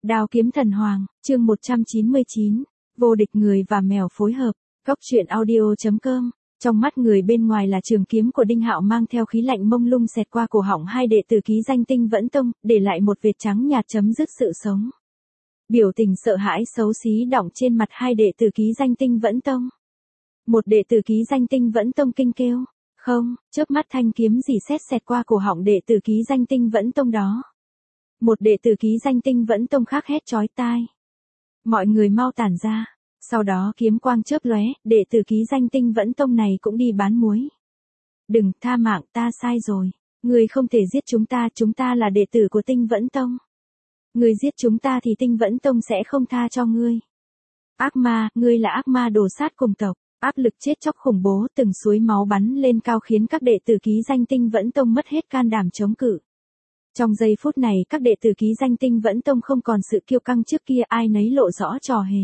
Đao kiếm thần hoàng, chương 199, vô địch người và mèo phối hợp, góc truyện audio.com. Trong mắt người bên ngoài là trường kiếm của Đinh Hạo mang theo khí lạnh mông lung xẹt qua cổ họng hai đệ tử ký danh Tinh Vẫn Tông, để lại một vệt trắng nhạt chấm dứt sự sống. Biểu tình sợ hãi xấu xí đọng trên mặt hai đệ tử ký danh Tinh Vẫn Tông. Một đệ tử ký danh Tinh Vẫn Tông kinh kêu, không, chớp mắt thanh kiếm rỉ sét xẹt qua cổ họng đệ tử ký danh Tinh Vẫn Tông đó. Một đệ tử ký danh Tinh Vẫn Tông khác hét chói tai. Mọi người mau tản ra. Sau đó kiếm quang chớp lóe, đệ tử ký danh Tinh Vẫn Tông này cũng đi bán muối. Đừng, tha mạng, ta sai rồi. Ngươi không thể giết chúng ta là đệ tử của Tinh Vẫn Tông. Ngươi giết chúng ta thì Tinh Vẫn Tông sẽ không tha cho ngươi. Ác ma, ngươi là ác ma đồ sát cùng tộc. Áp lực chết chóc khủng bố từng suối máu bắn lên cao khiến các đệ tử ký danh Tinh Vẫn Tông mất hết can đảm chống cự. Trong giây phút này các đệ tử ký danh Tinh Vẫn Tông không còn sự kiêu căng trước kia, ai nấy lộ rõ trò hề.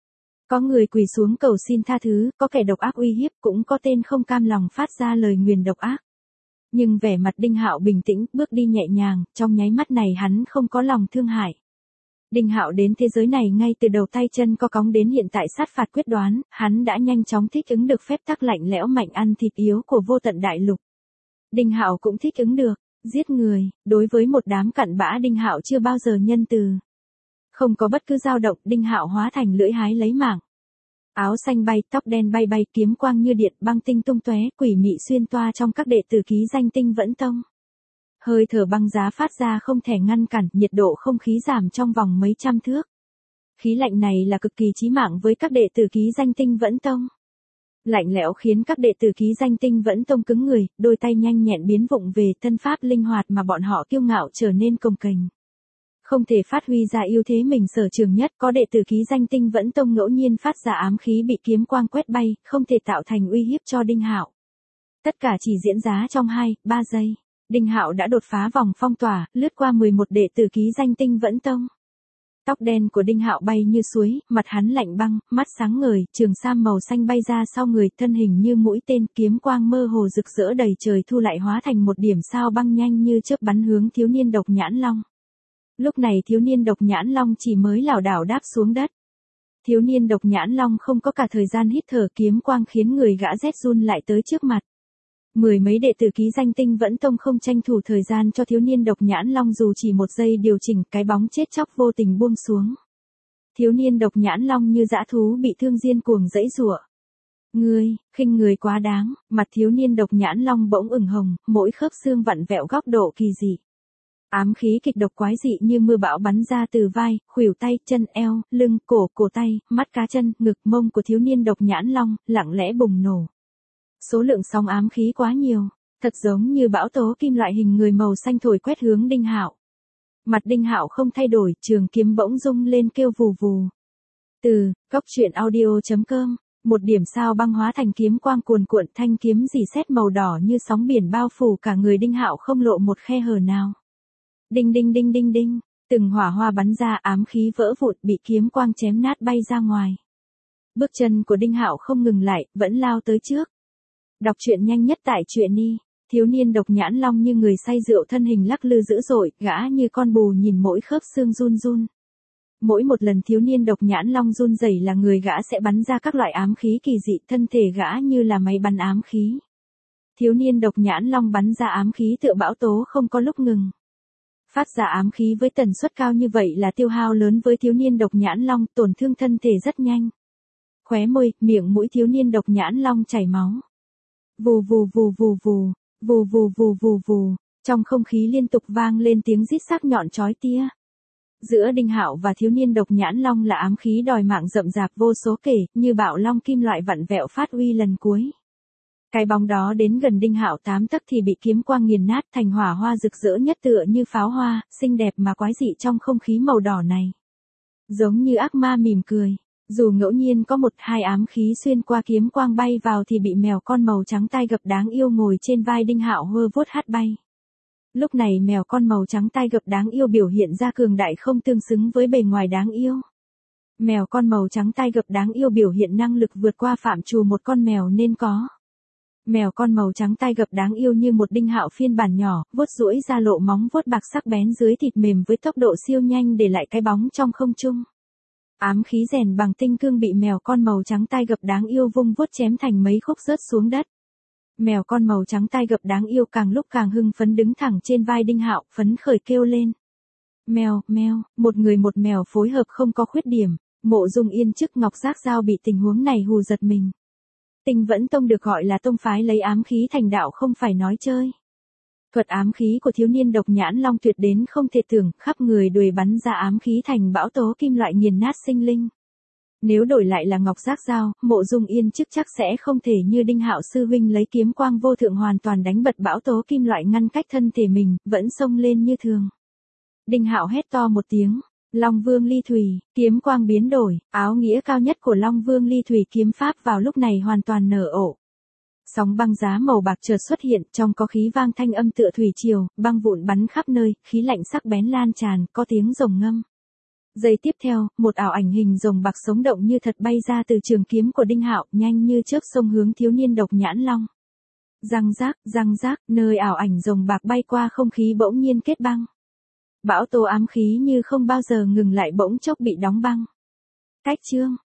Có người quỳ xuống cầu xin tha thứ, có kẻ độc ác uy hiếp, cũng có tên không cam lòng phát ra lời nguyền độc ác. Nhưng vẻ mặt Đinh Hạo bình tĩnh, bước đi nhẹ nhàng, trong nháy mắt này hắn không có lòng thương hại. Đinh Hạo đến thế giới này ngay từ đầu tay chân co cóng đến hiện tại sát phạt quyết đoán, hắn đã nhanh chóng thích ứng được phép tắc lạnh lẽo mạnh ăn thịt yếu của vô tận đại lục. Đinh Hạo cũng thích ứng được, giết người, đối với một đám cặn bã Đinh Hạo chưa bao giờ nhân từ. Không có bất cứ dao động, Đinh Hạo hóa thành lưỡi hái lấy mạng. Áo xanh bay, tóc đen bay bay, kiếm quang như điện, băng tinh tung tóe, quỷ mị xuyên toa trong các đệ tử ký danh Tinh Vẫn Tông. Hơi thở băng giá phát ra không thể ngăn cản, nhiệt độ không khí giảm trong vòng mấy trăm thước. Khí lạnh này là cực kỳ chí mạng với các đệ tử ký danh Tinh Vẫn Tông. Lạnh lẽo khiến các đệ tử ký danh Tinh Vẫn Tông cứng người, đôi tay nhanh nhẹn biến vụng về, thân pháp linh hoạt mà bọn họ kiêu ngạo trở nên cồng kềnh. Không thể phát huy ra ưu thế mình sở trường nhất, có đệ tử ký danh Tinh Vẫn Tông ngẫu nhiên phát ra ám khí bị kiếm quang quét bay, không thể tạo thành uy hiếp cho Đinh Hạo. Tất cả chỉ diễn ra trong 2-3 giây. Đinh Hạo đã đột phá vòng phong tỏa, lướt qua 11 đệ tử ký danh Tinh Vẫn Tông. Tóc đen của Đinh Hạo bay như suối, mặt hắn lạnh băng, mắt sáng ngời, trường sam màu xanh bay ra sau người, thân hình như mũi tên, kiếm quang mơ hồ rực rỡ đầy trời thu lại hóa thành một điểm sao băng nhanh như chớp bắn hướng thiếu niên Độc Nhãn Long. Lúc này thiếu niên Độc Nhãn Long chỉ mới lảo đảo đáp xuống đất. Thiếu niên Độc Nhãn Long không có cả thời gian hít thở, kiếm quang khiến người gã rét run lại tới trước mặt. Mười mấy đệ tử ký danh Tinh Vẫn Tông không tranh thủ thời gian cho thiếu niên Độc Nhãn Long dù chỉ một giây điều chỉnh, cái bóng chết chóc vô tình buông xuống. Thiếu niên Độc Nhãn Long như dã thú bị thương điên cuồng giãy giụa. Ngươi, khinh người quá đáng, mặt thiếu niên Độc Nhãn Long bỗng ửng hồng, mỗi khớp xương vặn vẹo góc độ kỳ dị. Ám khí kịch độc quái dị như mưa bão bắn ra từ vai, khuỷu tay, chân, eo, lưng, cổ tay, mắt cá chân, ngực, mông của thiếu niên Độc Nhãn Long, lặng lẽ bùng nổ. Số lượng sóng ám khí quá nhiều, thật giống như bão tố kim loại hình người màu xanh thổi quét hướng Đinh Hạo. Mặt Đinh Hạo không thay đổi, trường kiếm bỗng rung lên kêu vù vù. Từ góc truyện audio.com, một điểm sao băng hóa thành kiếm quang cuồn cuộn, thanh kiếm rỉ sét màu đỏ như sóng biển bao phủ cả người Đinh Hạo không lộ một khe hở nào. Đinh đinh đinh đinh đinh, từng hỏa hoa bắn ra, ám khí vỡ vụn bị kiếm quang chém nát bay ra ngoài. Bước chân của Đinh Hạo không ngừng lại, vẫn lao tới trước. Đọc truyện nhanh nhất tại truyện đi. Thiếu niên Độc Nhãn Long như người say rượu, thân hình lắc lư dữ dội, gã như con bù nhìn mỗi khớp xương run run. Mỗi một lần thiếu niên Độc Nhãn Long run rẩy là người gã sẽ bắn ra các loại ám khí kỳ dị, thân thể gã như là máy bắn ám khí. Thiếu niên Độc Nhãn Long bắn ra ám khí tựa bão tố không có lúc ngừng. Phát ra ám khí với tần suất cao như vậy là tiêu hao lớn với thiếu niên Độc Nhãn Long, tổn thương thân thể rất nhanh. Khóe môi, miệng mũi thiếu niên Độc Nhãn Long chảy máu. Vù vù vù vù vù, vù vù vù vù vù, trong không khí liên tục vang lên tiếng rít sắc nhọn chói tia. Giữa Đinh Hạo và thiếu niên Độc Nhãn Long là ám khí đòi mạng rậm rạp vô số kể, như bạo long kim loại vặn vẹo phát uy lần cuối. Cái bóng đó đến gần Đinh Hạo 8 tấc thì bị kiếm quang nghiền nát thành hỏa hoa rực rỡ nhất, tựa như pháo hoa, xinh đẹp mà quái dị trong không khí màu đỏ này. Giống như ác ma mỉm cười. Dù ngẫu nhiên có 1-2 ám khí xuyên qua kiếm quang bay vào thì bị mèo con màu trắng tai gập đáng yêu ngồi trên vai Đinh Hạo hơ vuốt hát bay. Lúc này mèo con màu trắng tai gập đáng yêu biểu hiện ra cường đại không tương xứng với bề ngoài đáng yêu. Mèo con màu trắng tai gập đáng yêu biểu hiện năng lực vượt qua phạm trù một con mèo nên có. Mèo con màu trắng tai gập đáng yêu như một Đinh Hạo phiên bản nhỏ, vuốt duỗi ra lộ móng vuốt bạc sắc bén dưới thịt mềm với tốc độ siêu nhanh để lại cái bóng trong không trung. Ám khí rèn bằng tinh cương bị mèo con màu trắng tai gập đáng yêu vung vuốt chém thành mấy khúc rớt xuống đất. Mèo con màu trắng tai gập đáng yêu càng lúc càng hưng phấn đứng thẳng trên vai Đinh Hạo, phấn khởi kêu lên. Mèo, mèo, một người một mèo phối hợp không có khuyết điểm. Mộ Dung Yên trước Ngọc Giác Giao bị tình huống này hù giật mình. Tinh Vẫn Tông được gọi là tông phái lấy ám khí thành đạo không phải nói chơi. Thuật ám khí của thiếu niên Độc Nhãn Long tuyệt đến không thể tưởng, khắp người đuổi bắn ra ám khí thành bão tố kim loại nghiền nát sinh linh. Nếu đổi lại là Ngọc Giác Giao, Mộ Dung Yên trước chắc sẽ không thể như Đinh Hạo sư huynh lấy kiếm quang vô thượng hoàn toàn đánh bật bão tố kim loại ngăn cách thân thể mình, vẫn xông lên như thường. Đinh Hạo hét to một tiếng, Long Vương Ly Thủy, kiếm quang biến đổi, áo nghĩa cao nhất của Long Vương Ly Thủy kiếm pháp vào lúc này hoàn toàn nở ổ. Sóng băng giá màu bạc chợt xuất hiện, trong có khí vang thanh âm tựa thủy triều, băng vụn bắn khắp nơi, khí lạnh sắc bén lan tràn, có tiếng rồng ngâm. Giây tiếp theo, một ảo ảnh hình rồng bạc sống động như thật bay ra từ trường kiếm của Đinh Hạo, nhanh như chớp xông hướng thiếu niên Độc Nhãn Long. Răng rác, nơi ảo ảnh rồng bạc bay qua không khí bỗng nhiên kết băng. Bão tố ám khí như không bao giờ ngừng lại bỗng chốc bị đóng băng. Cách chương